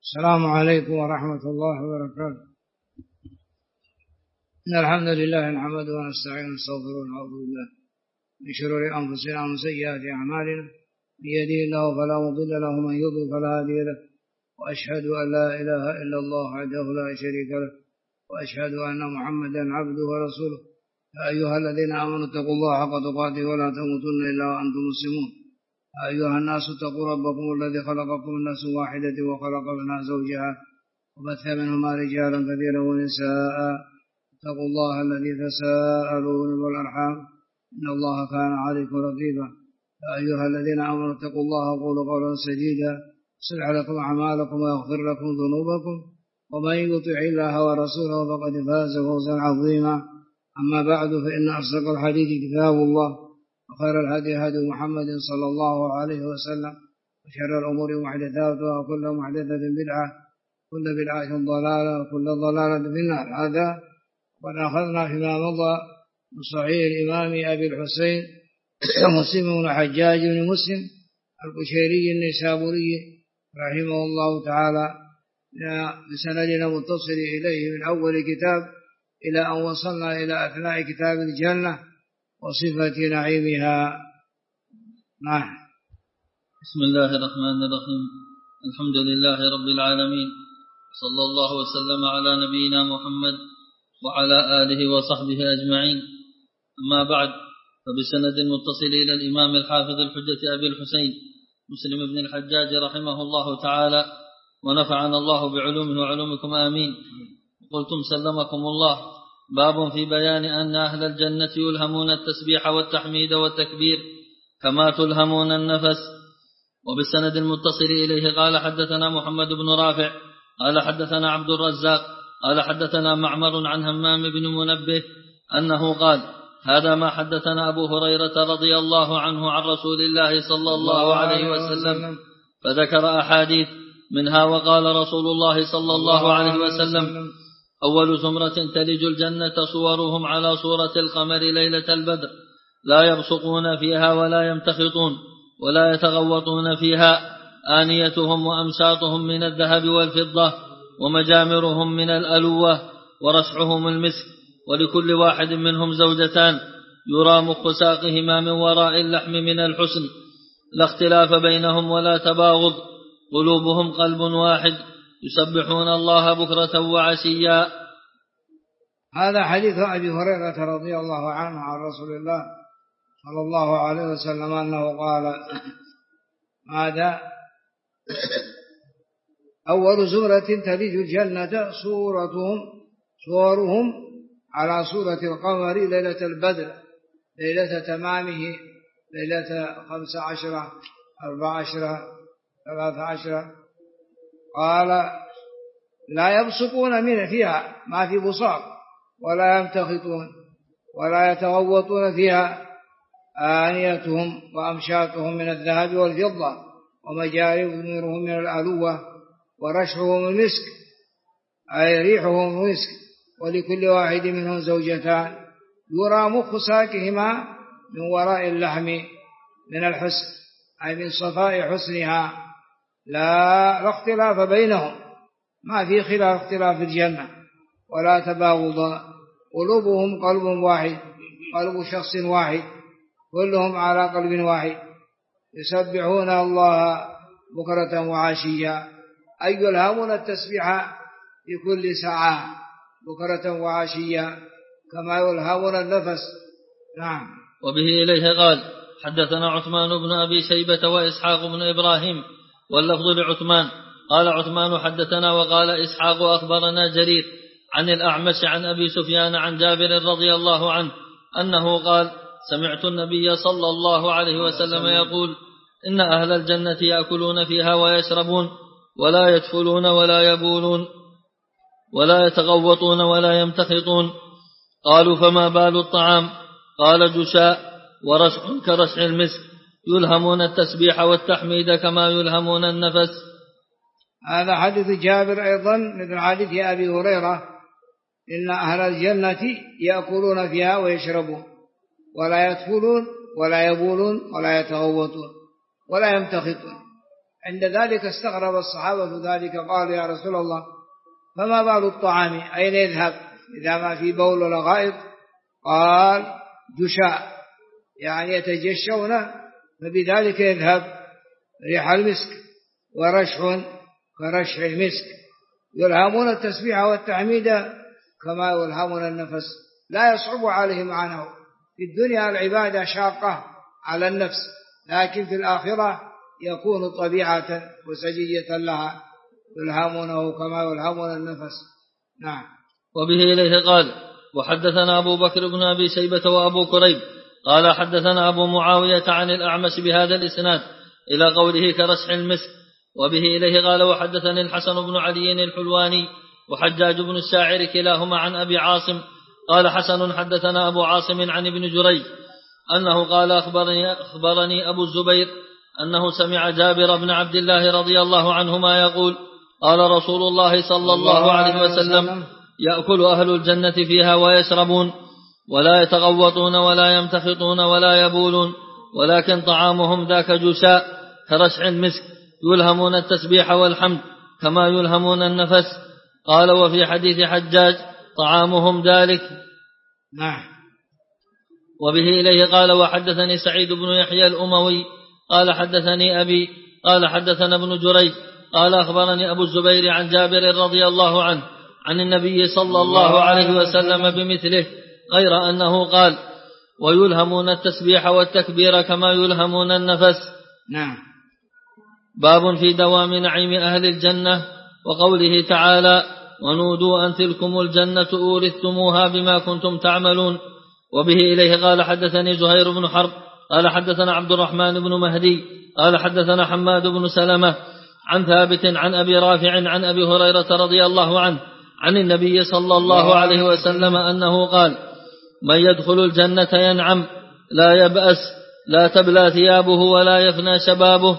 السلام عليكم ورحمة الله وبركاته. إن الحمد لله نحمده ونستعينه ونستغفره ونعوذ بالله من شرور أنفسنا ومن سيئات أعمالنا، من يهده الله فلا مضل له ومن يضلل فلا هادي له، وأشهد أن لا إله إلا الله وحده لا شريك له، وأشهد أن محمدا عبده ورسوله. يا أيها الذين آمنوا اتقوا الله حق تقاته ولا تموتن إلا وأنتم مسلمون. يا أيها الناس اتقوا ربكم الذي خلقكم من نفس واحدة وخلق منها زوجها وبث منهما رجالا كثيرا ونساء. اتقوا الله الذي تساءلون والأرحام إن الله كان عليكم رقيبا. يا أيها الذين آمنوا اتقوا الله وقولوا قولا سديدا يصلح لكم أعمالكم ويغفر لكم ذنوبكم، ومن يطع الله ورسوله فقد فاز فوزا عظيما. أما بعد، فإن أصدق الحديث كتاب الله، وخير الهدي هدي محمد صلى الله عليه وسلم، وشر الأمور محدثاتها وكل محدثة بدعة، كل بدعة ضلالة وكل ضلالة في النار. هذا قد أخذنا فيما مضى من صحيح الإمام أبي الحسين مسلم بن حجاج بن مسلم القشيري النيسابوري رحمه الله تعالى بسندنا متصل إليه من أول كتاب إلى أن وصلنا إلى أثناء كتاب الجنة وصفة نعيمها. بسم الله الرحمن الرحيم. الحمد لله رب العالمين، صلى الله وسلم على نبينا محمد وعلى آله وصحبه أجمعين. أما بعد، فبسند متصل إلى الإمام الحافظ الحجة أبي الحسين مسلم بن الحجاج رحمه الله تعالى، ونفعنا الله بعلومه وعلومكم آمين. قلتم سلمكم الله: باب في بيان أن أهل الجنة يلهمون التسبيح والتحميد والتكبير كما تلهمون النفس. وبالسند المتصل إليه قال حدثنا محمد بن رافع قال حدثنا عبد الرزاق قال حدثنا معمر عن همام بن منبه أنه قال: هذا ما حدثنا أبو هريرة رضي الله عنه عن رسول الله صلى الله عليه وسلم، فذكر أحاديث منها وقال رسول الله صلى الله عليه وسلم: أول زمرة تلج الجنة صورهم على صورة القمر ليلة البدر، لا يبصقون فيها ولا يمتخطون ولا يتغوطون فيها، آنيتهم وأمساطهم من الذهب والفضة، ومجامرهم من الألوة، ورشحهم المسك، ولكل واحد منهم زوجتان يرى مخ ساقهما من وراء اللحم من الحسن، لا اختلاف بينهم ولا تباغض، قلوبهم قلب واحد، يسبحون الله بكرة وعشيا. هذا حديث أبي هريرة رضي الله عنه عن رسول الله صلى الله عليه وسلم أنه قال: هذا أول زمرة تلج الجنة صورهم على صورة القمر ليلة البدر، ليلة تمامه، ليلة 15 14 13. قال: لا يبصقون من فيها، ما في بصاق، ولا يمتخطون ولا يتغوطون فيها، آنيتهم وأمشاتهم من الذهب والفضة، ومجارمهم من الألوة، ورشحهم المسك أي ريحهم المسك، ولكل واحد منهم زوجتان يرى مخ ساقهما من وراء اللحم من الحسن أي من صفاء حسنها، لا اختلاف بينهم، ما في اختلاف في الجنة ولا تباغض، قلوبهم قلب واحد، قلب شخص واحد، كلهم على قلب واحد، يسبحون الله بكرة وعشيا، أي يلهمون التسبيح في كل ساعة بكرة وعشيا كما يلهمون النفس. نعم. وبه إليه قال: حدثنا عثمان بن أبي شيبة وإسحاق بن إبراهيم، واللفظ لعثمان. قال عثمان: حدثنا، وقال إسحاق: أخبرنا جرير عن الأعمش عن أبي سفيان عن جابر رضي الله عنه أنه قال: سمعت النبي صلى الله عليه وسلم يقول: إن أهل الجنة يأكلون فيها ويشربون، ولا يدفلون ولا يبولون ولا يتغوطون ولا يمتخطون. قالوا: فما بال الطعام؟ قال: جشاء ورشح كرشح المسك، يلهمون التسبيح والتحميد كما يلهمون النفس. هذا حديث جابر أيضا مثل حديث أبي هريرة: إن أهل الجنة يأكلون فيها ويشربون، ولا يدفلون ولا يبولون ولا يتغوطون ولا يمتخطون، عند ذلك استغرب الصحابة ذلك، قالوا يا رسول الله فما بال الطعام أين يذهب إذا ما في بول ولا غائط؟ قال جشاء، يعني يتجشون فبذلك يذهب ريح المسك، ورشح كرشح المسك، يلهمون التسبيح والتحميد كما يلهمون النفس، لا يصعب عليهم معناه. في الدنيا العبادة شاقة على النفس، لكن في الآخرة يكون طبيعة وسجية لها، يلهمونه كما يلهمون النفس. نعم. وبه إليه قال وحدثنا أبو بكر بن أبي شيبة وأبو كريب قال حدثنا أبو معاوية عن الأعمش بهذا الإسناد إلى قوله كرشح المسك. وبه إليه قال وحدثني الحسن بن علي الحلواني وحجاج بن الشاعر كلاهما عن أبي عاصم قال حسن حدثنا أبو عاصم عن ابن جريج أنه قال أخبرني أبو الزبير أنه سمع جابر بن عبد الله رضي الله عنهما يقول قال رسول الله صلى الله عليه وسلم يأكل أهل الجنة فيها ويشربون ولا يتغوطون ولا يمتخطون ولا يبولون، ولكن طعامهم ذاك جشاء كرشح المسك، يلهمون التسبيح والحمد كما يلهمون النفس. قال وفي حديث حجاج طعامهم ذلك. نعم. وبه إليه قال وحدثني سعيد بن يحيى الأموي قال حدثني أبي قال حدثنا ابن جريج قال أخبرني أبو الزبير عن جابر رضي الله عنه عن النبي صلى الله عليه وسلم بمثله، غير أنه قال ويلهمون التسبيح والتكبير كما يلهمون النفس. نعم. باب في دوام نعيم أهل الجنة وقوله تعالى ونودوا أن تلكم الجنة أورثتموها بما كنتم تعملون. وبه إليه قال حدثني زهير بن حرب قال حدثنا عبد الرحمن بن مهدي قال حدثنا حماد بن سلمة عن ثابت عن أبي رافع عن أبي هريرة رضي الله عنه عن النبي صلى الله عليه وسلم أنه قال من يدخل الجنة ينعم لا يبأس لا تبلى ثيابه ولا يفنى شبابه.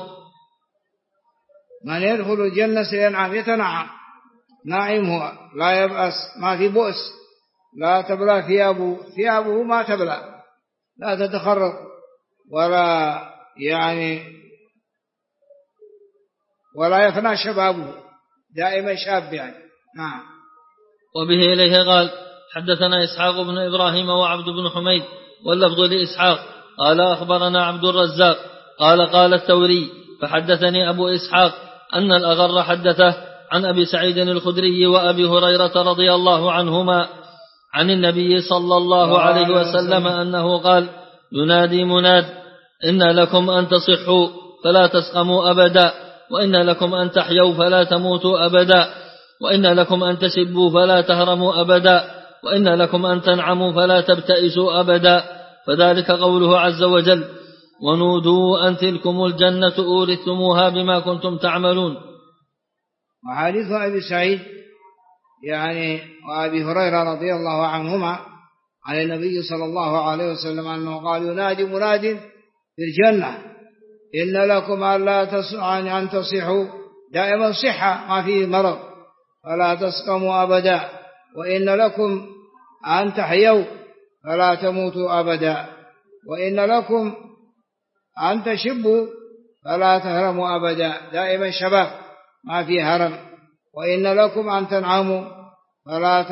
من يدخل الجنة سينعم يتنعم، ناعم هو، لا يبأس، ما في بؤس، لا تبلى ثيابه ما تبلى، لا تتخرق ولا ولا يفنى شبابه، دائما شاب يعني. نعم. وبه إليه قال حدثنا إسحاق بن إبراهيم وعبد بن حميد واللفظ لإسحاق قال أخبرنا عبد الرزاق قال الثوري فحدثني أبو إسحاق أن الأغر حدثه عن أبي سعيد الخدري وأبي هريرة رضي الله عنهما عن النبي صلى الله عليه وسلم أنه قال ينادي مناد إن لكم أن تصحوا فلا تسقموا أبدا، وإن لكم أن تحيوا فلا تموتوا أبدا، وإن لكم أن تشبوا فلا تهرموا أبدا، وإن لكم أن تنعموا فلا تبتئسوا أبدا. فذلك قوله عز وجل ونودوا أن تلكم الجنة أورثتموها بما كنتم تعملون. وحديث أبي سعيد وأبي هريرة رضي الله عنهما عن النبي صلى الله عليه وسلم أنه قال ينادي مناد في الجنة إن لكم أن تصحوا، دائما صحة ما فيه مرض، فلا تسقموا أبدا، وإن لكم أن تحيوا فلا تموتوا أبدا، وإن لكم أن تشبوا فلا تهرموا أبدا، دائما شباب ما فيه هرم، وإن لكم أن تنعموا فلا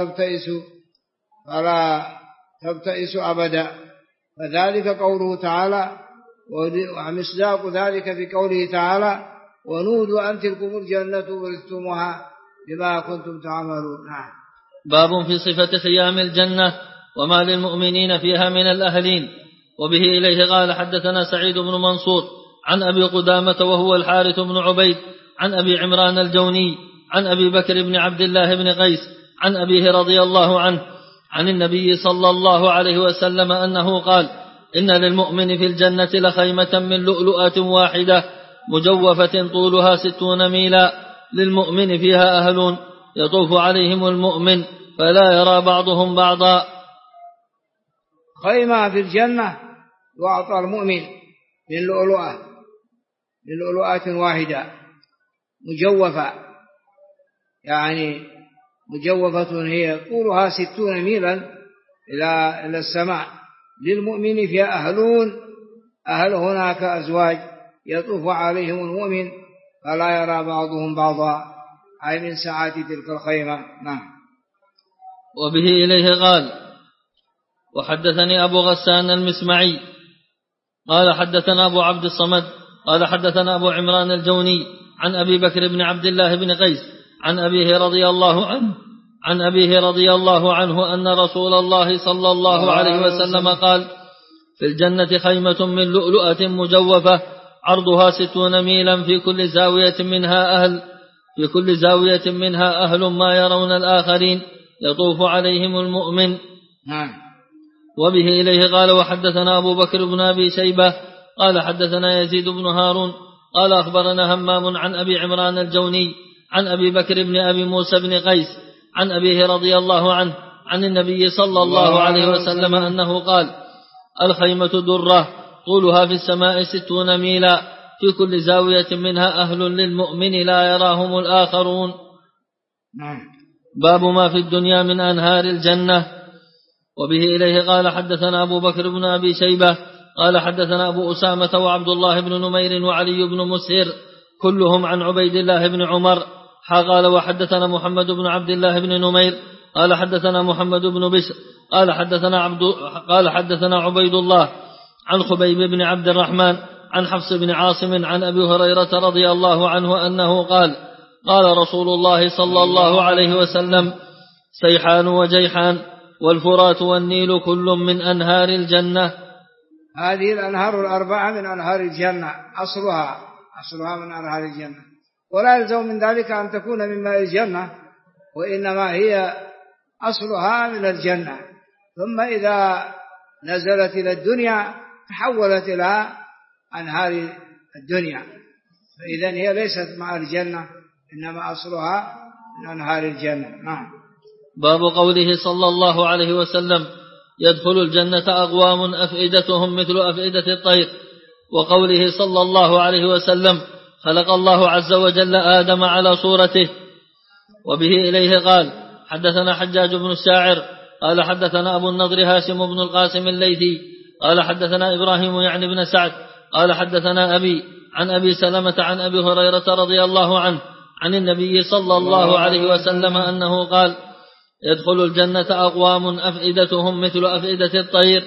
تبتئسوا أبدا. فذلك قوله تعالى، ومصداق ذلك في قوله تعالى ونودوا أن تلكم الجنة ورثتموها بما كنتم تعملون. باب في صفة خيام الجنة وما للمؤمنين فيها من الأهلين. وبه إليه قال حدثنا سعيد بن منصور عن أبي قدامة وهو الحارث بن عبيد عن أبي عمران الجوني عن أبي بكر بن عبد الله بن قيس عن أبيه رضي الله عنه عن النبي صلى الله عليه وسلم أنه قال إن للمؤمن في الجنة لخيمة من لؤلؤة واحدة مجوفة طولها 60 ميلا، للمؤمن فيها أهل يطوف عليهم المؤمن فلا يرى بعضهم بعضا. خيمة في الجنة يعطى المؤمن من لؤلؤة واحدة مجوفة، مجوفة هي طولها 60 ميلا إلى السماء، للمؤمن فيها أهل هناك أزواج يطوف عليهم المؤمن فلا يرى بعضهم بعضا، أي من ساعات تلك الخيمة. نعم. وبه إليه قال: وحدثني أبو غسان المسمعي قال حدثنا أبو عبد الصمد قال حدثنا أبو عمران الجوني عن أبي بكر بن عبد الله بن قيس عن أبيه رضي الله عنه أن رسول الله صلى الله عليه وسلم قال: في الجنة خيمة من لؤلؤة مجوفة عرضها 60 ميلا في كل زاوية منها أهل ما يرون الآخرين يطوف عليهم المؤمن. وبه إليه قال: وحدثنا أبو بكر بن أبي شيبة قال حدثنا يزيد بن هارون قال أخبرنا همام عن أبي عمران الجوني عن أبي بكر بن أبي موسى بن قيس عن أبيه رضي الله عنه عن النبي صلى الله عليه وسلم أنه قال: الخيمة درة طولها في السماء 60 ميلا في كل زاوية منها أهل للمؤمن لا يراهم الآخرون. باب ما في الدنيا من أنهار الجنة. وبه إليه قال حدثنا أبو بكر بن أبي شيبة قال حدثنا أبو أسامة وعبد الله بن نمير وعلي بن مسهر كلهم عن عبيد الله بن عمر قال: وحدثنا محمد بن عبد الله بن نمير قال حدثنا محمد بن بشر قال حدثنا عبيد الله عن خبيب بن عبد الرحمن عن حفص بن عاصم عن أبي هريرة رضي الله عنه أنه قال: قال رسول الله صلى الله عليه وسلم: سيحان وجيحان والفرات والنيل كل من أنهار الجنة. هذه الأنهار الأربعة من أنهار الجنة، أصلها من أنهار الجنة، ولا يلزم من ذلك أن تكون من ماء الجنة، وإنما هي أصلها من الجنة، ثم إذا نزلت إلى الدنيا تحولت إلى أنهار الدنيا، فإذن هي ليست مع الجنة، إنما أصلها من أنهار الجنة. نعم. باب قوله صلى الله عليه وسلم: يدخل الجنة أقوام أفئدتهم مثل أفئدة الطير. وقوله صلى الله عليه وسلم: خلق الله عز وجل آدم على صورته. وبه إليه قال: حدثنا حجاج بن الشاعر قال حدثنا أبو النضر هاشم بن القاسم الليثي قال حدثنا إبراهيم يعني بن سعد قال حدثنا أبي عن أبي سلمة عن أبي هريرة رضي الله عنه عن النبي صلى الله عليه وسلم أنه قال: يدخل الجنة أقوام أفئدتهم مثل أفئدة الطير،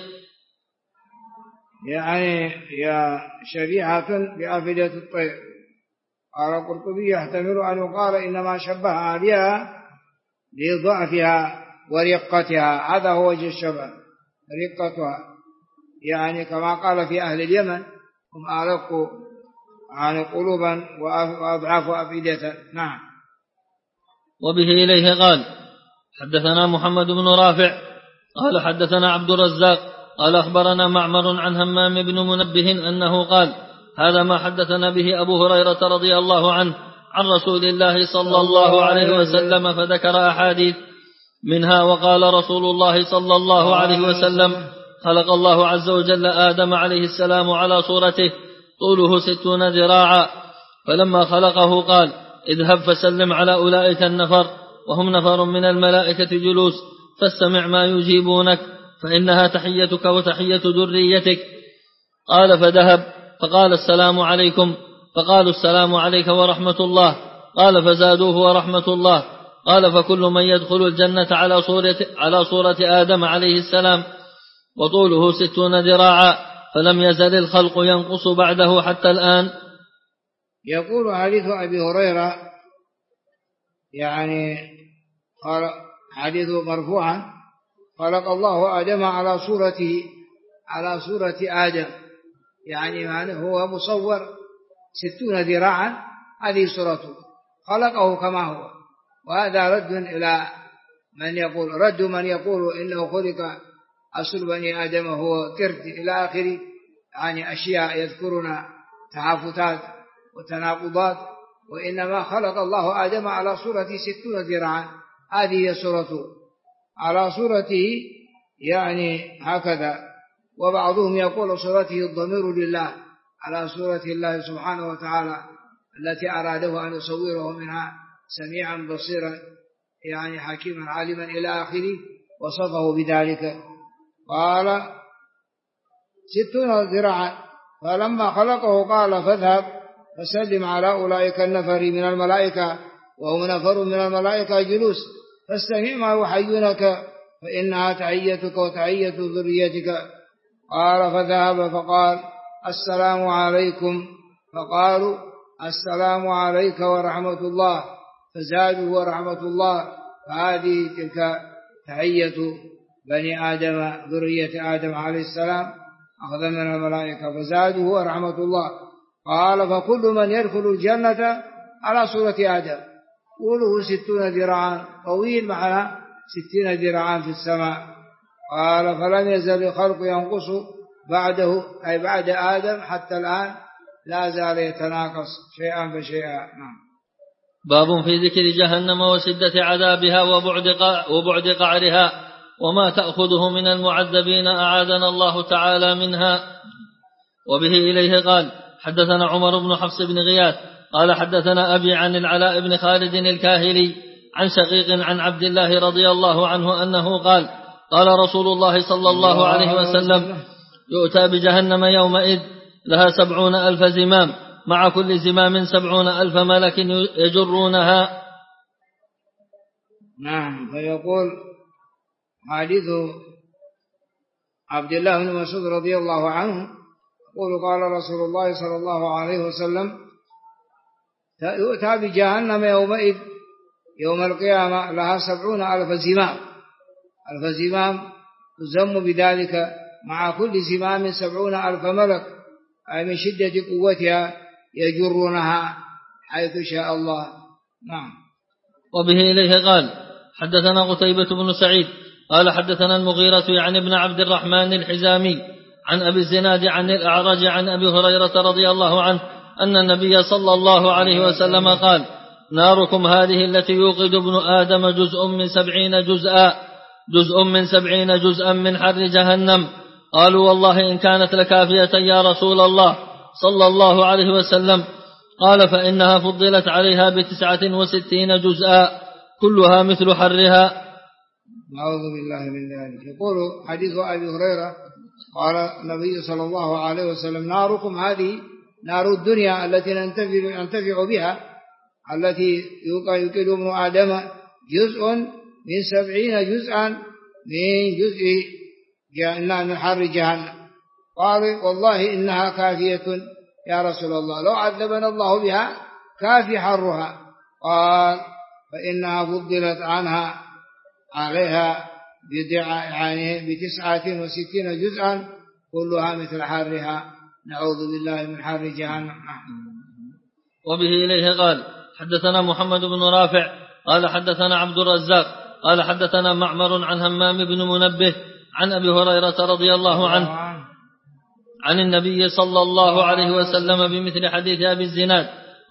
يعني يا شبيهة بأفئدة الطير. قال القرطبي: يحتمل أن يقال إنما شبهها بها لضعفها ورقتها، هذا هو وجه الشبه، رقتها، يعني كما قال في أهل اليمن: هم أرق عن قلوبا وأضعاف أفئدة. نعم. وبه إليه قال: حدثنا محمد بن رافع قال حدثنا عبد الرزاق قال أخبرنا معمر عن همام بن منبه أنه قال: هذا ما حدثنا به أبو هريرة رضي الله عنه عن رسول الله صلى الله عليه وسلم، فذكر أحاديث منها: وقال رسول الله صلى الله عليه وسلم: خلق الله عز وجل آدم عليه السلام على صورته طوله 60 ذراعا، فلما خلقه قال: اذهب فسلم على أولئك النفر، وهم نفر من الملائكة جلوس، فاستمع ما يجيبونك، فإنها تحيتك وتحية ذريتك. قال: فذهب فقال: السلام عليكم، فقالوا: السلام عليك ورحمة الله. قال: فزادوه: ورحمة الله. قال: فكل من يدخل الجنة على صورة آدم عليه السلام، وطوله 60 ذراعا، فلم يزل الخلق ينقص بعده حتى الآن. يقول حديث أبي هريرة، يعني قال حديث مرفوعا: خلق الله آدم على صورة آدم، يعني هو مصور 60 ذراعا، هذه صورته، خلقه كما هو. وهذا رد إلى من يقول إنه خلق أصل بني آدم هو قرد إلى آخر، يعني أشياء يذكرون تحافتات وتناقضات، وإنما خلق الله آدم على صورة 60 ذراعا، هذه صورته على صورته، يعني هكذا. وبعضهم يقول صورته الضمير لله، على صورة الله سبحانه وتعالى التي أراده أن يصوره منها سميعا بصيرا، يعني حكيما عالما إلى آخره، وصفه بذلك. قال 60 ذراعا، فلما خلقه قال: فاذهب فسلم على أولئك النفر من الملائكة وهم نفر من الملائكة جلوس فاستمع ما يحيونك فإنها تحيتك وتحية ذريتك. قال فذهب فقال السلام عليكم، فقالوا السلام عليك ورحمة الله، فزادوا ورحمة الله. فهذه تلك تحية بني آدم ذرية آدم عليه السلام أخذ من الملائكة، فزادوا ورحمة الله. قال فكل من يدخل الجنة على صورة آدم طوله 60 ذراعا، طويل معنا 60 ذراعا في السماء. قال فلم يزل الخلق ينقص بعده أي بعد آدم حتى الآن، لا زال يتناقص شيئا فشيئا. باب في ذكر جهنم وشدة عذابها وبعد قعرها وما تأخذه من المعذبين أعاذنا الله تعالى منها. وبه إليه قال حدثنا عمر بن حفص بن غياث قال حدثنا أبي عن العلاء بن خالد الكاهلي عن شقيق عن عبد الله رضي الله عنه أنه قال قال رسول الله صلى الله عليه وسلم يؤتى بجهنم يومئذ لها 70,000 زمام، مع كل زمام 70,000 ملك يجرونها. نعم. فيقول حديث عبد الله بن مسعود رضي الله عنه يقول قال رسول الله صلى الله عليه وسلم يؤتى بجهنم يومئذ يوم القيامة لها 70,000 زمام، 1000 زمام تزم بذلك، مع كل زمام 70,000 ملك، أي من شدة قوتها يجرونها حيث شاء الله. نعم. وبه إليه قال حدثنا قتيبة بن سعيد قال حدثنا المغيرة يعني ابن عبد الرحمن الحزامي عن أبي الزناد عن الأعرج عن أبي هريرة رضي الله عنه أن النبي صلى الله عليه وسلم قال ناركم هذه التي يوقد ابن آدم جزء من 70 جزءا من حر جهنم. قالوا والله إن كانت لكافية يا رسول الله صلى الله عليه وسلم. قال فإنها فضلت عليها ب69 جزءا كلها مثل حرها. أعوذ بالله من ذلك. يقول حديث أبي هريرة قال النبي صلى الله عليه وسلم ناركم هذه نار الدنيا التي ننتفع بها، التي يوقد ابن آدم جزء من 70 جزءا من جزء من حر جهنم. قال والله إنها كافية يا رسول الله، لو عذبنا الله بها كافي حرها. قال فإنها فضلت عليها ب69 جزءا كلها مثل حرها، نعوذ بالله من حر جهنم. وبه إليه قال حدثنا محمد بن رافع قال حدثنا عبد الرزاق قال حدثنا معمر عن همام بن منبه عن أبي هريرة رضي الله عنه عن النبي صلى الله عليه وسلم بمثل حديث أبي الزناد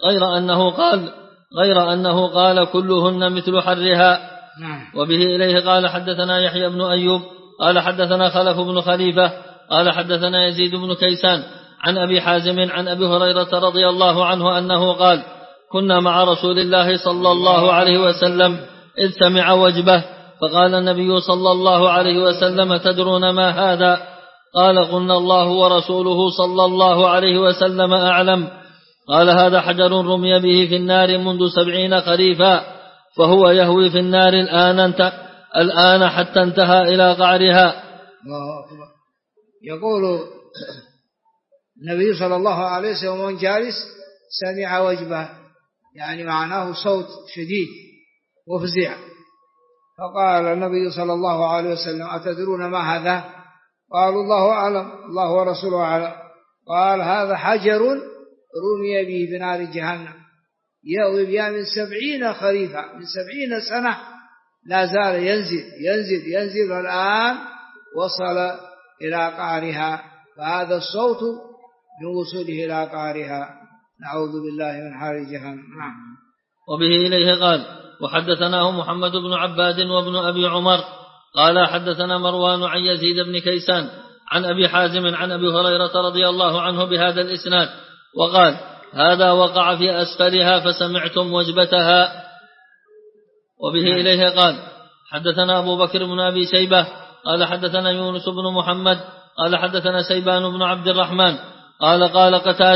غير أنه قال كلهن مثل حرها. وبه إليه قال حدثنا يحيى بن أيوب قال حدثنا خلف بن خليفة قال حدثنا يزيد بن كيسان عن أبي حازم عن أبي هريرة رضي الله عنه أنه قال كنا مع رسول الله صلى الله عليه وسلم إذ سمع وجبه، فقال النبي صلى الله عليه وسلم تدرون ما هذا؟ قال قلنا الله ورسوله صلى الله عليه وسلم أعلم. قال هذا حجر رمي به في النار منذ 70 خريفا، فهو يهوي في النار الآن حتى انتهى إلى قعرها. الله أكبر. يقول النبي صلى الله عليه وسلم ومن جالس سمع وجبه، يعني معناه صوت شديد وفزع، فقال النبي صلى الله عليه وسلم أتدرون ما هذا؟ قالوا الله أعلم، الله ورسوله أعلم. قال هذا حجر رمي به بنار جهنم يأوي بها من 70 خريفا، من 70 سنة لا زال ينزل والآن وصل إلى قعرها، فهذا الصوت من وصوله إلى قعرها، نعوذ بالله من حر جهنم. وبه إليه قال وحدثناه محمد بن عباد وابن أبي عمر قال حدثنا مروان عن يزيد بن كيسان عن أبي حازم عن أبي هريرة رضي الله عنه بهذا الإسناد، وقال هذا وقع في أسفلها فسمعتم وجبتها. وبه إليه قال حدثنا أبو بكر بن أبي شيبة قال حدثنا يونس بن محمد قال حدثنا سيبان بن عبد الرحمن قال قتادة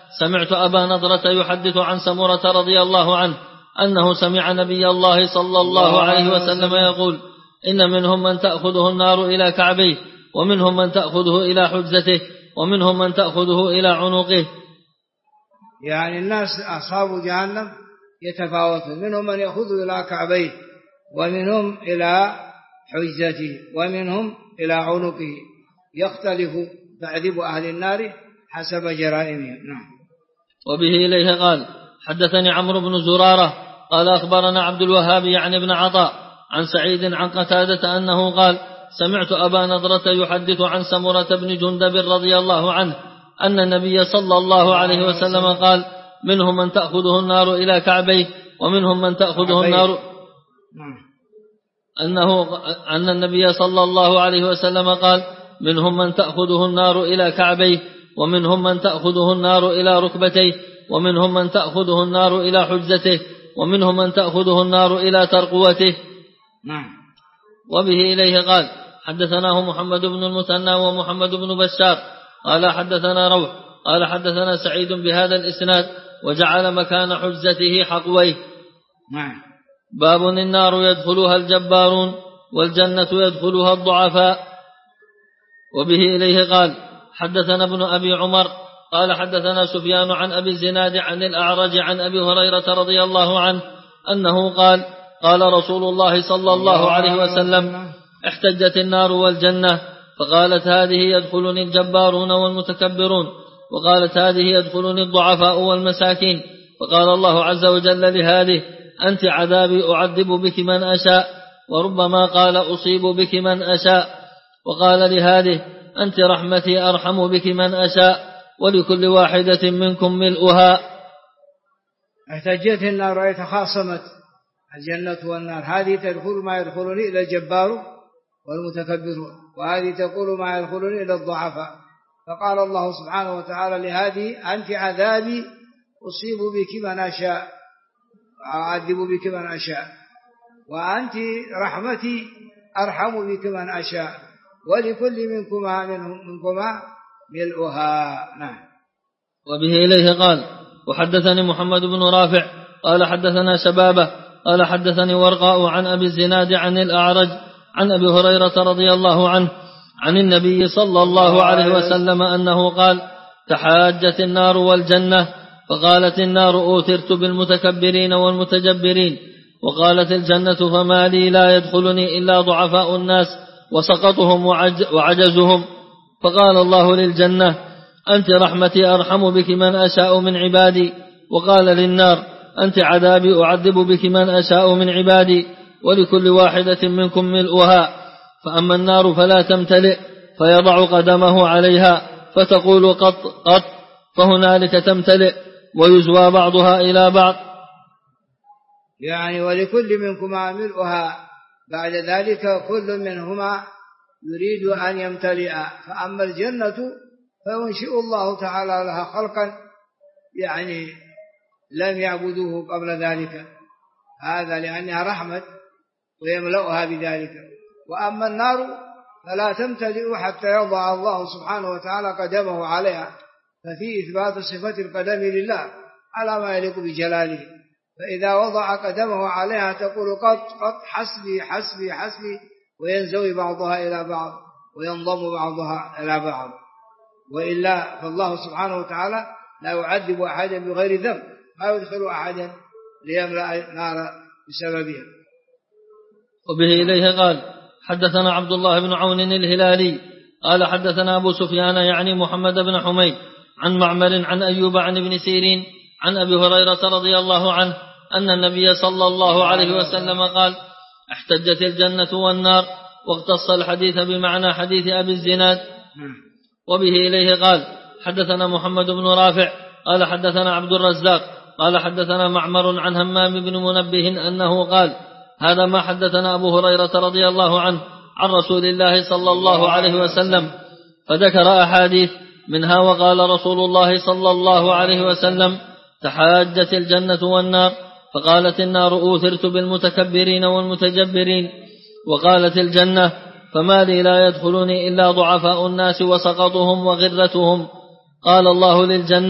سمعت أبا نضرة يحدث عن سمرة رضي الله عنه أنه سمع نبي الله صلى الله عليه وسلم يقول إن منهم من تأخذه النار إلى كعبيه ومنهم من تأخذه إلى حجزته ومنهم من تأخذه إلى عنقه. يعني الناس أصحاب جهنم يتفاوتون، منهم من يأخذه إلى كعبيه ومنهم إلى حجزته ومنهم إلى عنقه، يختلف تعذيب أهل النار حسب جرائمهم. نعم. وبه إليه قال حدثني عمرو بن زرارة قال أخبرنا عبد الوهاب يعني ابن عطاء عن سعيد عن قتادة أنه قال سمعت أبا نضرة يحدث عن سمرة بن جندب رضي الله عنه أن النبي صلى الله عليه وسلم قال منهم من تأخذه النار إلى كعبيه ومنهم من تأخذه النار أن النبي صلى الله عليه وسلم قال منهم من تأخذه النار إلى كعبيه ومنهم من تأخذه النار إلى ركبتيه ومنهم من تأخذه النار إلى حجزته ومنهم من تأخذه النار إلى ترقوته. وبه إليه قال حدثناه محمد بن المثنى ومحمد بن بشار قال حدثنا روح قال حدثنا سعيد بهذا الإسناد وجعل مكان حجزته حقويه. باب النار يدخلها الجبارون والجنة يدخلها الضعفاء. وبه إليه قال حدثنا ابن أبي عمر قال حدثنا سفيان عن أبي الزناد عن الأعرج عن أبي هريرة رضي الله عنه أنه قال قال رسول الله صلى الله عليه وسلم احتجت النار والجنة فقالت هذه يدخلني الجبارون والمتكبرون وقالت هذه يدخلني الضعفاء والمساكين، فقال الله عز وجل لهذه أنت عذابي أعذب بك من أشاء، وربما قال أصيب بك من أشاء، وقال لهذه أنت رحمتي أرحم بك من أشاء، ولكل واحدة منكم ملؤها. احتجت النار أي تخاصمت الجنة والنار، هذه تدخل ما يدخلني إلى الجبار والمتكبرون وهذه تقول ما يدخلني إلى الضعفاء، فقال الله سبحانه وتعالى لهذه أنت عذابي أصيب بك من أشاء أعذب بك من أشاء، وأنت رحمتي أرحم بك من أشاء، ولكل منكما ملؤها. نعم. وبه إليه قال وحدثني محمد بن رافع قال حدثنا شبابه قال حدثني ورقاء عن أبي الزناد عن الأعرج عن أبي هريرة رضي الله عنه عن النبي صلى الله عليه وسلم أنه قال تحاجت النار والجنة، فقالت النار أوثرت بالمتكبرين والمتجبرين، وقالت الجنة فما لي لا يدخلني إلا ضعفاء الناس وسقطهم وعجزهم، فقال الله للجنة أنت رحمتي أرحم بك من أشاء من عبادي، وقال للنار أنت عذابي أعذب بك من أشاء من عبادي، ولكل واحدة منكم ملؤها. فأما النار فلا تمتلئ فيضع قدمه عليها فتقول قط قط، فهنالك تمتلئ ويزوى بعضها إلى بعض. يعني ولكل منكما ملؤها، بعد ذلك كل منهما يريد أن يمتلئ. فأما الجنة فينشئ الله تعالى لها خلقا يعني لم يعبدوه قبل ذلك، هذا لأنها رحمة ويملؤها بذلك. وأما النار فلا تمتلئ حتى يضع الله سبحانه وتعالى قدمه عليها، ففي إثبات صفة القدم لله على ما يليق بجلاله، فإذا وضع قدمه عليها تقول قط قط حسبي حسبي حسبي، وينزوي بعضها إلى بعض وينضم بعضها إلى بعض، وإلا فالله سبحانه وتعالى لا يعذب أحدا بغير ذنب، ما يدخل أحدا ليملأ نار بسببها. وبه إليه قال حدثنا عبد الله بن عون الهلالي قال حدثنا أبو سفيان يعني محمد بن حميد عن معمر عن أيوب عن ابن سيرين عن أبي هريرة رضي الله عنه أن النبي صلى الله عليه وسلم قال احتجت الجنة والنار، واقتص الحديث بمعنى حديث أبي الزناد. وبه إليه قال حدثنا محمد بن رافع قال حدثنا عبد الرزاق قال حدثنا معمر عن همام بن منبه أنه قال هذا ما حدثنا أبو هريرة رضي الله عنه عن رسول الله صلى الله عليه وسلم، فذكر أحاديث منها وقال رسول الله صلى الله عليه وسلم تحاجت الجنة والنار، فقالت النار أوثرت بالمتكبرين والمتجبرين، وقالت الجنة فما لي لا يدخلني إلا ضعفاء الناس وسقطهم وغرتهم، قال الله للجنة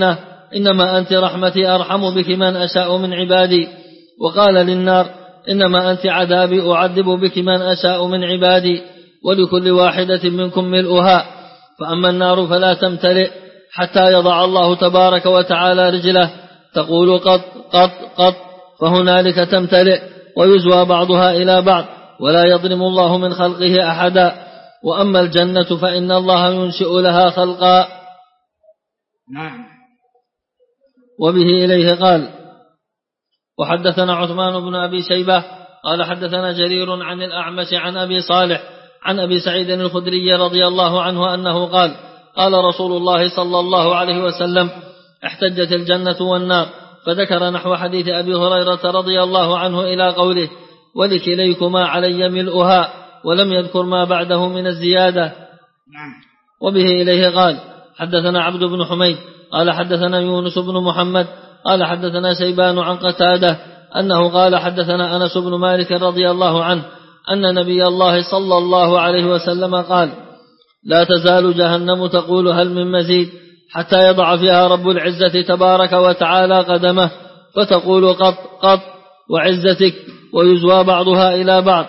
إنما أنت رحمتي أرحم بك من أشاء من عبادي. وقال للنار إنما أنت عذابي أعذب بك من أشاء من عبادي، ولكل واحدة منكم ملؤها. فأما النار فلا تمتلئ حتى يضع الله تبارك وتعالى رجله تقول قط قط قط، فهنالك تمتلئ ويزوى بعضها إلى بعض، ولا يظلم الله من خلقه أحدا. وأما الجنة فإن الله ينشئ لها خلقا. نعم. وبه إليه قال: وحدثنا عثمان بن أبي شيبة قال حدثنا جرير عن الأعمش عن أبي صالح عن أبي سعيد الخدري رضي الله عنه أنه قال: قال رسول الله صلى الله عليه وسلم: احتجت الجنة والنار، فذكر نحو حديث أبي هريرة رضي الله عنه إلى قوله: ولكليكما علي ملؤها، ولم يذكر ما بعده من الزيادة. وبه إليه قال: حدثنا عبد بن حميد قال حدثنا يونس بن محمد قال حدثنا شيبان عن قتادة أنه قال: حدثنا أنس بن مالك رضي الله عنه أن نبي الله صلى الله عليه وسلم قال: لا تزال جهنم تقول هل من مزيد، حتى يضع فيها رب العزة تبارك وتعالى قدمه فتقول قط قط وعزتك، ويزوى بعضها إلى بعض.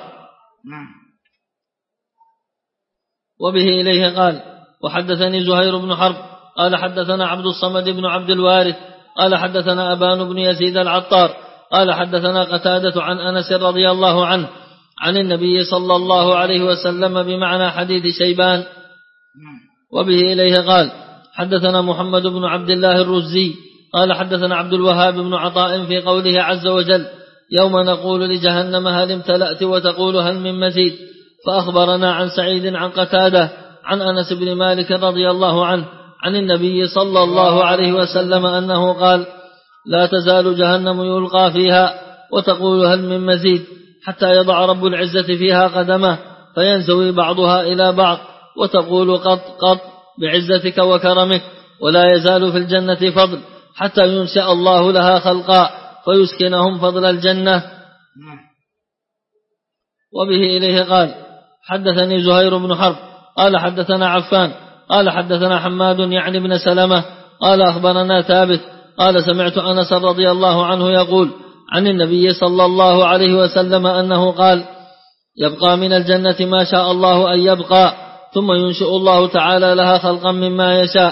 وبه إليه قال: وحدثني زهير بن حرب قال حدثنا عبد الصمد بن عبد الوارث قال حدثنا أبان بن يزيد العطار قال حدثنا قتادة عن أنس رضي الله عنه عن النبي صلى الله عليه وسلم بمعنى حديث شيبان. وبه إليه قال: حدثنا محمد بن عبد الله الرزي قال حدثنا عبد الوهاب بن عطاء في قوله عز وجل: يوم نقول لجهنم هل امتلأت وتقول هل من مزيد. فأخبرنا عن سعيد عن قتادة عن أنس بن مالك رضي الله عنه عن النبي صلى الله عليه وسلم أنه قال: لا تزال جهنم يلقى فيها وتقول هل من مزيد، حتى يضع رب العزة فيها قدمه فينزوي بعضها إلى بعض وتقول قط قط بعزتك وكرمك، ولا يزال في الجنة فضل حتى ينشأ الله لها خلقا فيسكنهم فضل الجنة. وبه إليه قال: حدثني زهير بن حرب قال حدثنا عفان قال حدثنا حماد يعني بن سلمة قال أخبرنا ثابت قال سمعت أنس رضي الله عنه يقول عن النبي صلى الله عليه وسلم أنه قال: يبقى من الجنة ما شاء الله أن يبقى، ثم ينشئ الله تعالى لها خلقا مما يشاء.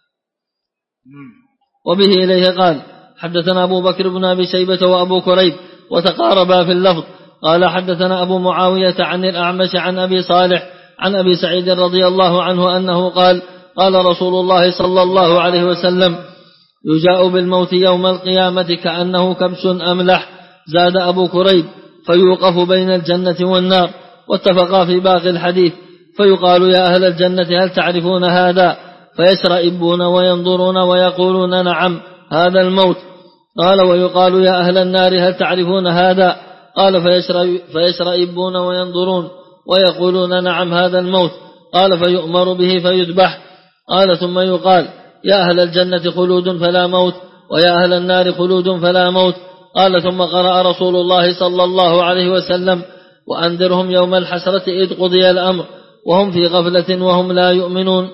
وبه إليه قال: حدثنا أبو بكر بن أبي شيبة وأبو كريب وتقاربا في اللفظ. قال: حدثنا أبو معاوية عن الأعمش عن أبي صالح عن أبي سعيد رضي الله عنه أنه قال: قال رسول الله صلى الله عليه وسلم: يجاء بالموت يوم القيامة كأنه كبش أملح. زاد أبو كريب: فيوقف بين الجنة والنار. واتفقا في باقي الحديث. فيقال: يا أهل الجنة هل تعرفون هذا؟ فيشرئبون وينظرون ويقولون: نعم، هذا الموت. قال: ويقال: يا أهل النار هل تعرفون هذا؟ قال: فيشرئبون وينظرون ويقولون: نعم، هذا الموت. قال: فيؤمر به فيذبح. قال: ثم يقال: يا أهل الجنة خلود فلا موت، ويا أهل النار خلود فلا موت. قال: ثم قرأ رسول الله صلى الله عليه وسلم: وأنذرهم يوم الحسرة إذ قضي الأمر وهم في غفلة وهم لا يؤمنون.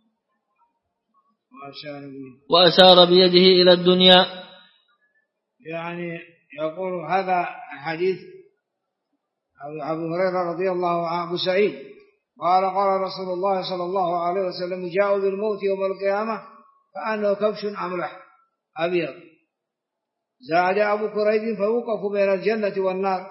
وأشار بيده إلى الدنيا. يعني يقول هذا حديث أبو هريرة رضي الله عنه أبو سعيد قال: قال رسول الله صلى الله عليه وسلم: جاءوا بالموت يوم القيامة كأنه كبش أملح أبيض. زاد أبو كريب: فوقفوا بين الجنة والنار.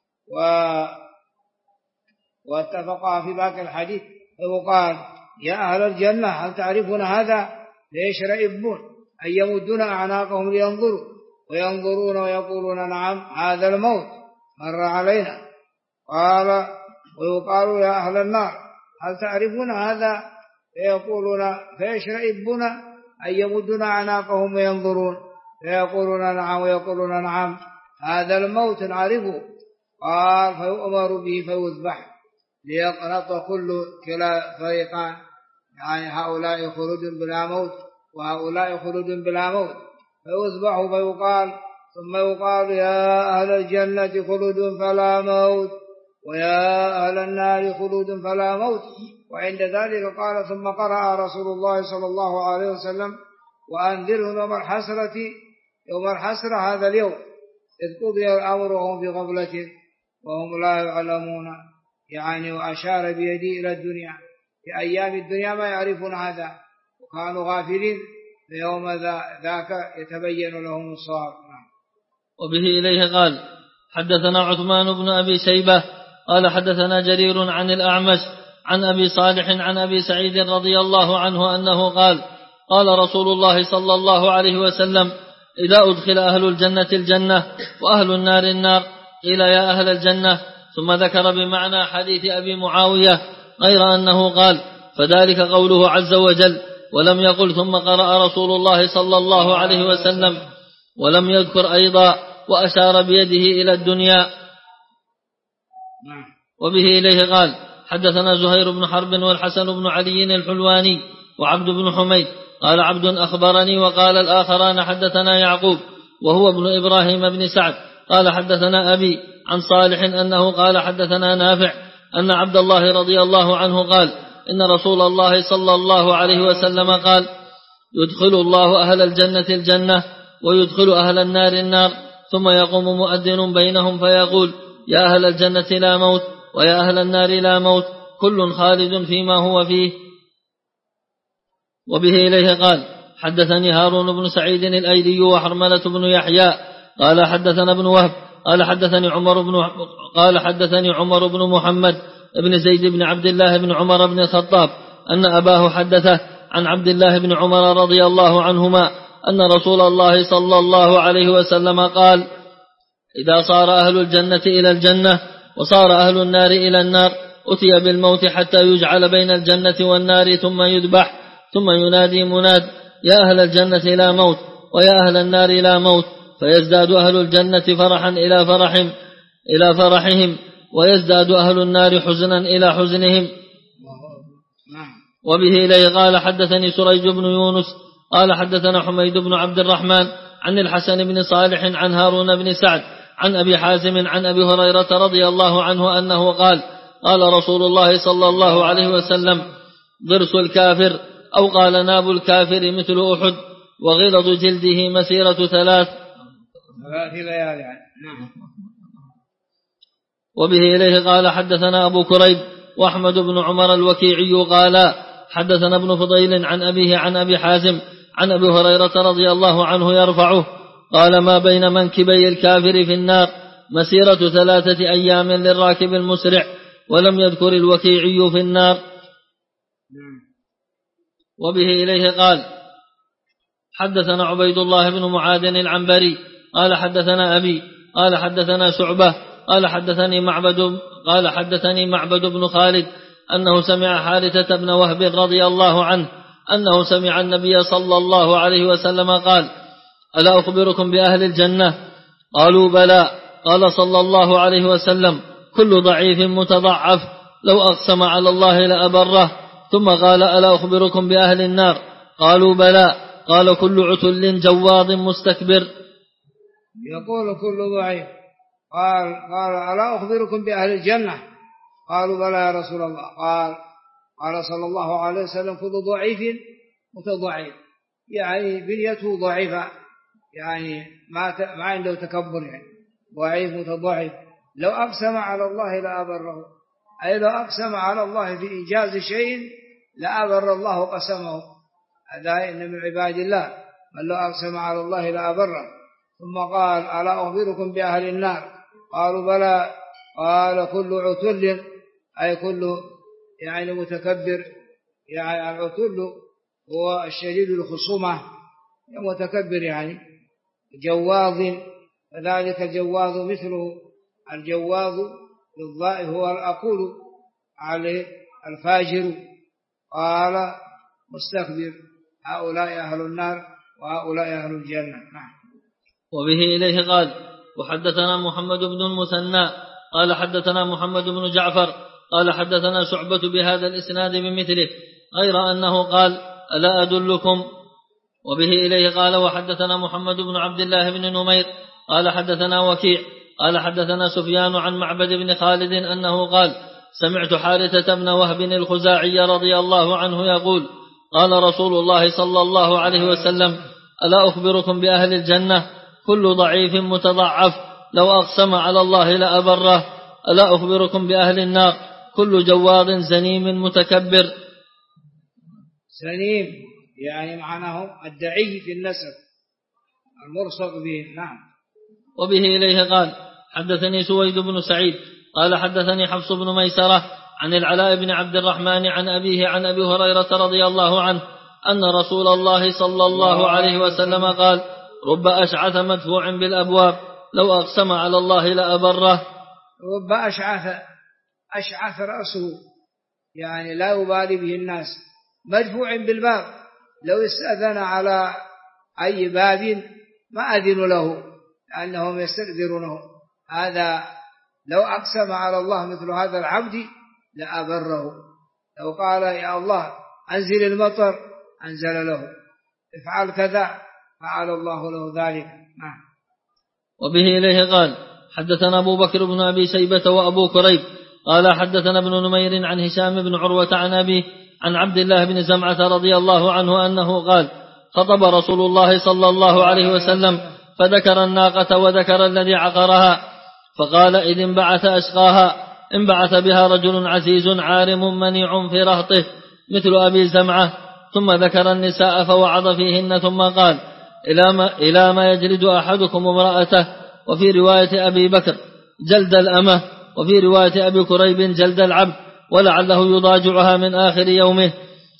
واتفقا في باقي الحديث. فقال: يا أهل الجنة هل تعرفون هذا؟ فيشرئبون أن يمدون أعناقهم لينظروا وينظرون ويقولون: نعم، هذا الموت مر علينا. قال: ويقال: يا أهل النار هل تعرفون هذا؟ فيشرئبون أن يمدون أعناقهم وينظرون فيقولون: نعم، ويقولون: نعم، هذا الموت نعرفه. قال: فيؤمر به فيذبح ليقنط كلا فريقان، يعني هؤلاء خلود بلا موت وهؤلاء خلود بلا موت، فيذبح فيقال. ثم يقال: يا أهل الجنة خلود فلا موت، ويا أهل النار خلود فلا موت. وعند ذلك قال: ثم قرأ رسول الله صلى الله عليه وسلم: وأنذرهم يوم الحسرة هذا اليوم إذ قضي الأمر وهم في غفلة وهم لا يعلمون، يعني وأشار بيدي إلى الدنيا، في أيام الدنيا ما يعرفون هذا وكانوا غافلين، فيوم ذاك يتبين لهم الصواب. وبه إليه قال حدثنا عثمان بن أبي شيبة قال حدثنا جرير عن الأعمش عن أبي صالح عن أبي سعيد رضي الله عنه أنه قال قال رسول الله صلى الله عليه وسلم إذا أدخل أهل الجنة الجنة وأهل النار النار قيل يا أهل الجنة، ثم ذكر بمعنى حديث أبي معاوية غير أنه قال فذلك قوله عز وجل، ولم يقل ثم قرأ رسول الله صلى الله عليه وسلم، ولم يذكر أيضا وأشار بيده إلى الدنيا. وبه إليه قال حدثنا زهير بن حرب والحسن بن علي الحلواني وعبد بن حميد قال عبد أخبرني، وقال الآخران حدثنا يعقوب وهو ابن إبراهيم بن سعد قال حدثنا أبي عن صالح أنه قال حدثنا نافع أن عبد الله رضي الله عنه قال إن رسول الله صلى الله عليه وسلم قال يدخل الله أهل الجنة الجنة ويدخل أهل النار النار، ثم يقوم مؤذن بينهم فيقول يا أهل الجنة لا موت ويا أهل النار لا موت، كل خالد فيما هو فيه. وبه إليه قال حدثني هارون بن سعيد الأيلي وحرملة بن يحيى قال حدثنا ابن وهب قال حدثني عمر بن محمد بن زيد بن عبد الله بن عمر بن الخطاب أن أباه حدثه عن عبد الله بن عمر رضي الله عنهما أن رسول الله صلى الله عليه وسلم قال إذا صار أهل الجنة إلى الجنة وصار أهل النار إلى النار أتي بالموت حتى يجعل بين الجنة والنار ثم يذبح، ثم ينادي مناد يا أهل الجنة لا موت ويا أهل النار لا موت، فيزداد أهل الجنة فرحا إلى فرحهم ويزداد أهل النار حزنا إلى حزنهم. وبه إليه قال حدثني سريج بن يونس قال حدثنا حميد بن عبد الرحمن عن الحسن بن صالح عن هارون بن سعد عن أبي حازم عن أبي هريرة رضي الله عنه أنه قال قال رسول الله صلى الله عليه وسلم ضرس الكافر أو قال ناب الكافر مثل أحد وغلظ جلده مسيرة 3 ليال. وبه إليه قال حدثنا أبو كريب وأحمد بن عمر الوكيعي قال حدثنا ابن فضيل عن أبيه عن أبي حازم عن أبي هريرة رضي الله عنه يرفعه قال ما بين منكبي الكافر في النار مسيرة 3 أيام للراكب المسرع، ولم يذكر الوكيعي في النار. وبه إليه قال حدثنا عبيد الله بن معاذ العنبري قال حدثنا أبي قال حدثنا شعبة قال حدثني معبد بن خالد أنه سمع حارثة بن وهب رضي الله عنه أنه سمع النبي صلى الله عليه وسلم قال ألا أخبركم بأهل الجنة؟ قالوا بلى. قال صلى الله عليه وسلم كل ضعيف متضعف لو أقسم على الله لأبره. ثم قال ألا أخبركم بأهل النار؟ قالوا بلى. قال كل عتل جواظ مستكبر. يقول كل ضعيف. قال ألا أخبركم بأهل الجنة؟ قالوا بلى يا رسول الله. قال صلى الله عليه وسلم كل ضعيف متضعف، يعني بنيته ضعيفة، يعني ما عنده تكبر، يعني ضعيف متضعف. لو أقسم على الله لأبره، أي لو أقسم على الله في إنجاز شيء لأبر الله قسمه. هذا إن من عباد الله من لو أقسم على الله لأبره. ثم قال ألا أخبركم بأهل النار؟ قالوا بلى. قال كل عتل، أي كل يعني متكبر، يعني العتل هو الشديد الخصومة، متكبر يعني جواظ، فذلك الجواظ مثله الجواظ بالضاء هو الأقول عليه الفاجر. قال مستكبر. هؤلاء أهل النار وهؤلاء أهل الجنة. وبه إليه قال وحدثنا محمد بن المثنى قال حدثنا محمد بن جعفر قال حدثنا شعبة بهذا الإسناد بمثله غير أنه قال ألا أدلكم. وبه إليه قال وحدثنا محمد بن عبد الله بن نمير قال حدثنا وكيع قال حدثنا سفيان عن معبد بن خالد أنه قال سمعت حارثة بن وهب الخزاعي رضي الله عنه يقول قال رسول الله صلى الله عليه وسلم: ألا أخبركم بأهل الجنة؟ كل ضعيف متضعف لو أقسم على الله لأبره. ألا أخبركم بأهل النار؟ كل جواد زنيم متكبر. زنيم يعني معناه الدعي في النسب المرصق به. نعم. وبه إليه قال: حدثني سويد بن سعيد قال حدثني حفص بن ميسرة عن العلاء بن عبد الرحمن عن أبيه عن أبي هريرة رضي الله عنه أن رسول الله صلى الله عليه وسلم قال: رب أشعث مدفوع بالأبواب لو أقسم على الله لأبره. رب أشعث رأسه يعني لا يبالي به الناس، مدفوع بالباب، لو استأذن على أي باب ما أذن له لأنهم يستأذرونه. هذا لو أقسم على الله مثل هذا العبد لأبره. لو قال يا الله أنزل المطر أنزل له، افعل كذا فعل الله له ذلك. وبه إليه قال: حدثنا أبو بكر بن أبي شيبة وأبو كريب قال حدثنا ابن نمير عن هشام بن عروة عن أبيه عن عبد الله بن زمعة رضي الله عنه أنه قال: خطب رسول الله صلى الله عليه وسلم فذكر الناقة وذكر الذي عقرها، فقال: إذ انبعث أشقاها انبعث بها رجل عزيز عارم منيع في رهطه مثل أبي زمعة، ثم ذكر النساء فوعظ فيهن، ثم قال: إلى ما يجلد أحدكم امرأته. وفي رواية أبي بكر جلد الأمة، وفي رواية أبي كريب جلد العبد، ولعله يضاجعها من آخر يومه.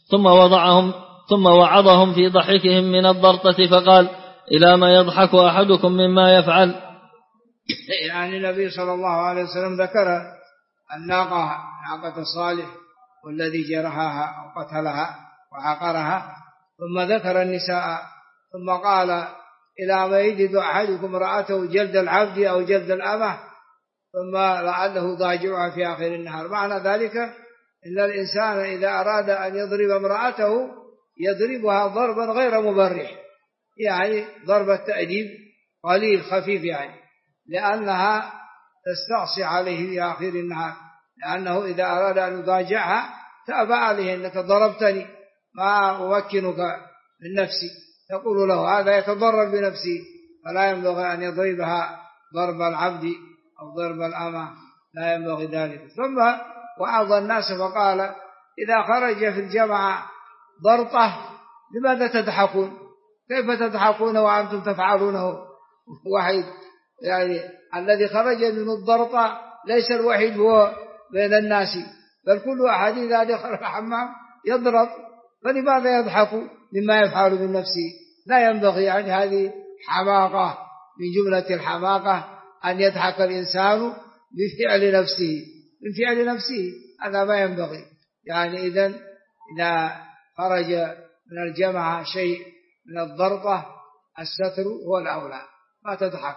ثم وعظهم في ضحكهم من الضرطة فقال: إلى ما يضحك أحدكم مما يفعل. يعني النبي صلى الله عليه وسلم ذكر الناقة، ناقة صالح والذي جرحها أو قتلها وعقرها، ثم ذكر النساء، ثم قال: إلى ما يجد أحدكم رأته جلد العبد أو جلد الأمة، ثم لعله ضاجعها في آخر النهار. معنى ذلك إن الإنسان إذا أراد أن يضرب امرأته يضربها ضربا غير مبرح، يعني ضرب التأديب قليل خفيف، يعني لأنها تستعصي عليه في آخر النهار، لأنه إذا أراد أن يضاجعها تأبى عليه: إنك ضربتني ما أمكنك من نفسي، تقول له هذا يتضرر بنفسه، فلا ينبغي أن يضربها ضرب العبد أو ضرب الأمة، لا ينبغي ذلك. ثم وعظ الناس فقال: إذا خرج في الجماعة ضرطة لماذا تضحكون؟ كيف تضحكون وأنتم تفعلونه وحيد؟ يعني الذي خرج من الضرطة ليس الوحيد هو بين الناس، بل كل أحد إذا دخل الحمام يضرب، فلماذا يضحك مما يفعل من نفسه؟ لا ينبغي، يعني هذه حماقة من جملة الحماقة أن يضحك الإنسان بفعل نفسه، من فعل نفسه، هذا ما ينبغي. يعني إذا خرج من الجماعة شيء من الضرطة الستر هو الأولى، ما تضحك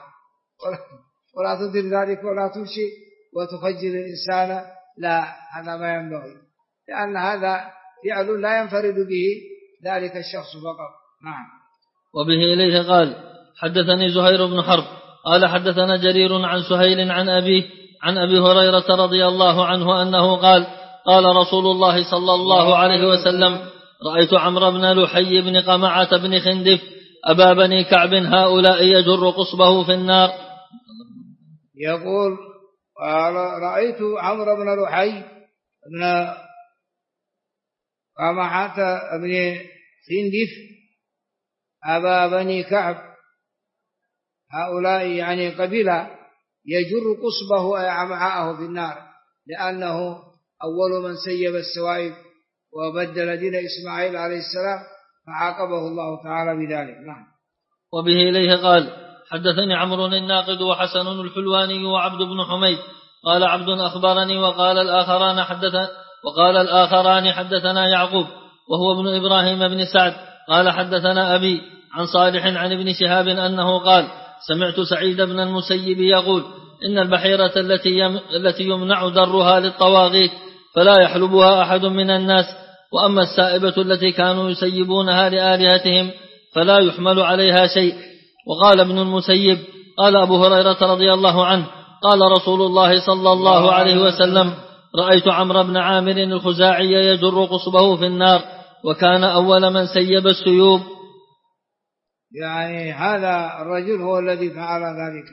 ولا تدر ذلك ولا تمشي وتخجل الإنسان، لا، هذا ما ينبغي، لأن هذا فعل لا ينفرد به ذلك الشخص فقط. نعم. وبه إليه قال: حدثني زهير بن حرب قال حدثنا جرير عن سهيل عن أبيه عن أبي هريرة رضي الله عنه أنه قال: قال رسول الله صلى الله عليه وسلم: رأيت عمرو بن لحي بن قمعة بن خندف أبا بني كعب هؤلاء يجر قصبه في النار. يقول: رأيت عمرو بن لحي بن قمعة بن خندف أبا بني كعب هؤلاء يعني قبيلة يجر قصبه أي عمعاءه في النار، لأنه أول من سيب السوائب وبدل دين إسماعيل عليه السلام، فعاقبه الله تعالى بذلك. نعم. وبه إليه قال: حدثني عمرو الناقد وحسن الحلواني وعبد بن حميد قال عبد أخبرني وقال الآخران حدثنا يعقوب وهو ابن إبراهيم بن سعد قال حدثنا أبي عن صالح عن ابن شهاب أنه قال: سمعت سعيد بن المسيب يقول: إن البحيرة التي يمنع درها للطواغيت فلا يحلبها أحد من الناس، وأما السائبة التي كانوا يسيبونها لآلهتهم فلا يحمل عليها شيء. وقال ابن المسيب: قال أبو هريرة رضي الله عنه: قال رسول الله صلى الله عليه وسلم: رأيت عمرو بن عامر الخزاعي يجر قصبه في النار، وكان أول من سيب السيوب. يعني هذا الرجل هو الذي فعل ذلك.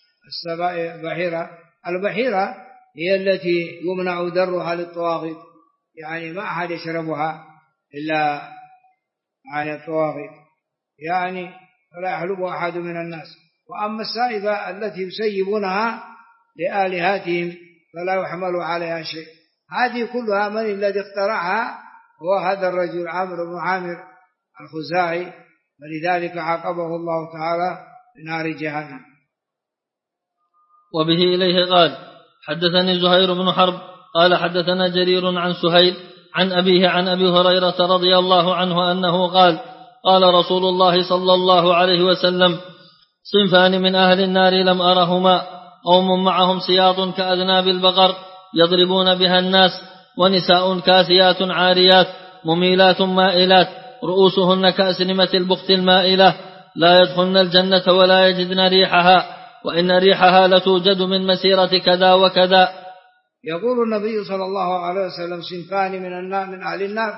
البحيرة هي التي يمنع درها للطواغيت، يعني ما أحد يشربها إلا عن الطواغيت، يعني فلا يحلبها أحد من الناس. وأما السائبة التي يسيبونها لآلهاتهم فلا يحمل عليها شيء، هذه كلها من الذي اخترعها؟ هو هذا الرجل عمرو بن عامر الخزاعي، فلذلك عاقبه الله تعالى بنار جهنم. وبه إليه قال حدثني زهير بن حرب قال حدثنا جرير عن سهيل عن أبيه عن أبي هريرة رضي الله عنه أنه قال قال رسول الله صلى الله عليه وسلم صنفان من أهل النار لم أرهما، قوم معهم سياط كأذناب البقر يضربون بها الناس، ونساء كاسيات عاريات مميلات مائلات رؤوسهن كأسنمة البخت المائلة لا يدخلن الجنة ولا يجدن ريحها، وإن ريحها لتوجد من مسيرة كذا وكذا. يقول النبي صلى الله عليه وسلم صنفان من أهل النار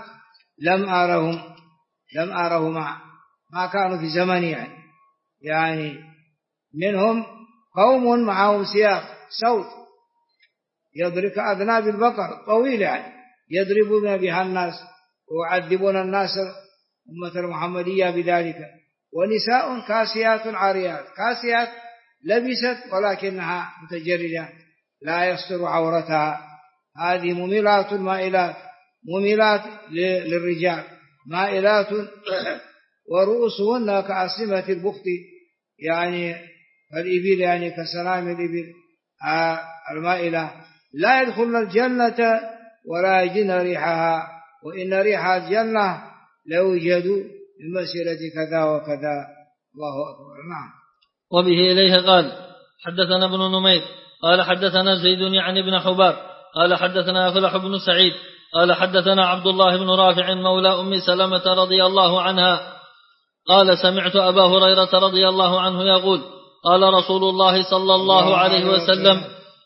لم أرهما، ما كانوا في زمن يعني منهم قوم معهم سياق صوت يضرب كأذناب البقر طويل، يعني يضربون بها الناس ويعذبون الناس أمة المحمدية بذلك. ونساء كاسيات عاريات، كاسيات لبست ولكنها متجردة لا يستر عورتها، هذه مميلات مائلات، مميلات للرجال مائلات، ورؤوسهن كأسنمة البخت يعني الإبل، يعني كسلام الإبل المائلة لا يدخلن الجنة ولا يجدن ريحها، وإن ريح الجنة ليوجد من مسيرة كذا وكذا. الله أكبر. نعم. وبه إليه قال حدثنا ابن نمير قال حدثنا زيد يعني ابن حباب قال حدثنا أفلح بن سعيد قال حدثنا عبد الله بن رافع مولى أم سلمة رضي الله عنها قال سمعت أبا هريرة رضي الله عنه يقول قال رسول الله صلى الله عليه وسلم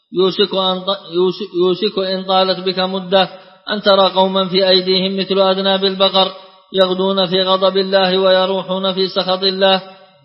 يوشك إن طالت بك مدة أن ترى قوما في أيديهم مثل أذناب البقر يغدون في غضب الله ويروحون في سخط الله.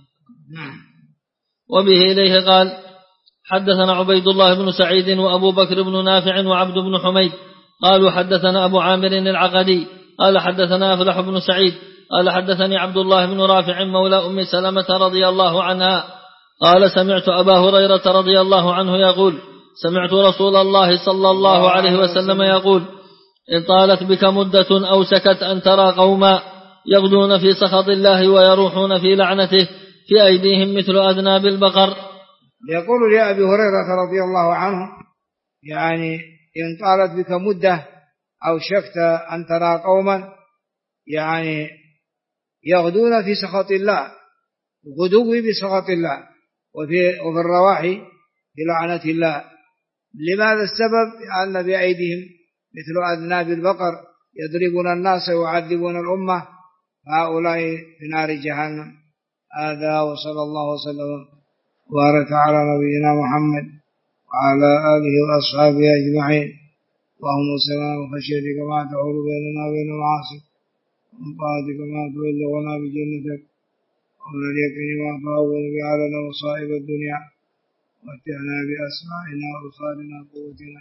وبه إليه قال حدثنا عبيد الله بن سعيد وأبو بكر بن نافع وعبد بن حميد قالوا حدثنا أبو عامر العقدي قال حدثنا أفلح بن سعيد قال حدثني عبد الله بن رافع مولى أم سلمة رضي الله عنها قال سمعت أبا هريرة رضي الله عنه يقول سمعت رسول الله صلى الله عليه وسلم يقول إن طالت بك مدة أو سكت أن ترى قوما يغدون في سخط الله ويروحون في لعنته في أيديهم مثل أذناب البقر. يقول لأبي هريرة رضي الله عنه يعني إن طالت بك مدة أو شكت أن ترى قوما يعني يغدون في سخط الله، غدو بسخط الله، وفي الرواحي بلعنة الله. لماذا السبب؟ لأن بأيديهم مثل أذناب البقر يضربون الناس ويعذبون الأمة، هؤلاء في نار جهنم. هذا وصلى الله وسلم وبارك على نبينا محمد وعلى آله وأصحابه أجمعين. اللهم سلام وخشيتك ما تحول بيننا وبين المعاصي، ومن طاعتك ما تبلغنا بجنتك، ومن اليقين ما تهون به علينا مصائب الدنيا، ومتعنا بأسماعنا وأبصارنا وقوتنا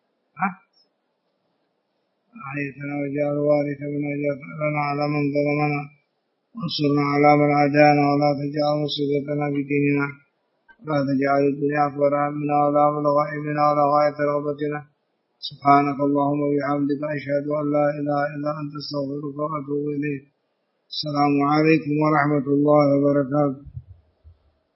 أحييتنا واجعل الوارث منا، واجعل على من ظلمنا وانصرنا على من عادانا، ولا تجعل مصيبتنا في ديننا، ولا تجعل الدنيا أكبر همنا ولا مبلغ علمنا ولا غاية رغبتنا. سبحانك اللهم وبحمدك أشهد أن لا إله إلا أنت، أستغفرك وأتوب إليك. السلام عليكم ورحمة الله وبركاته.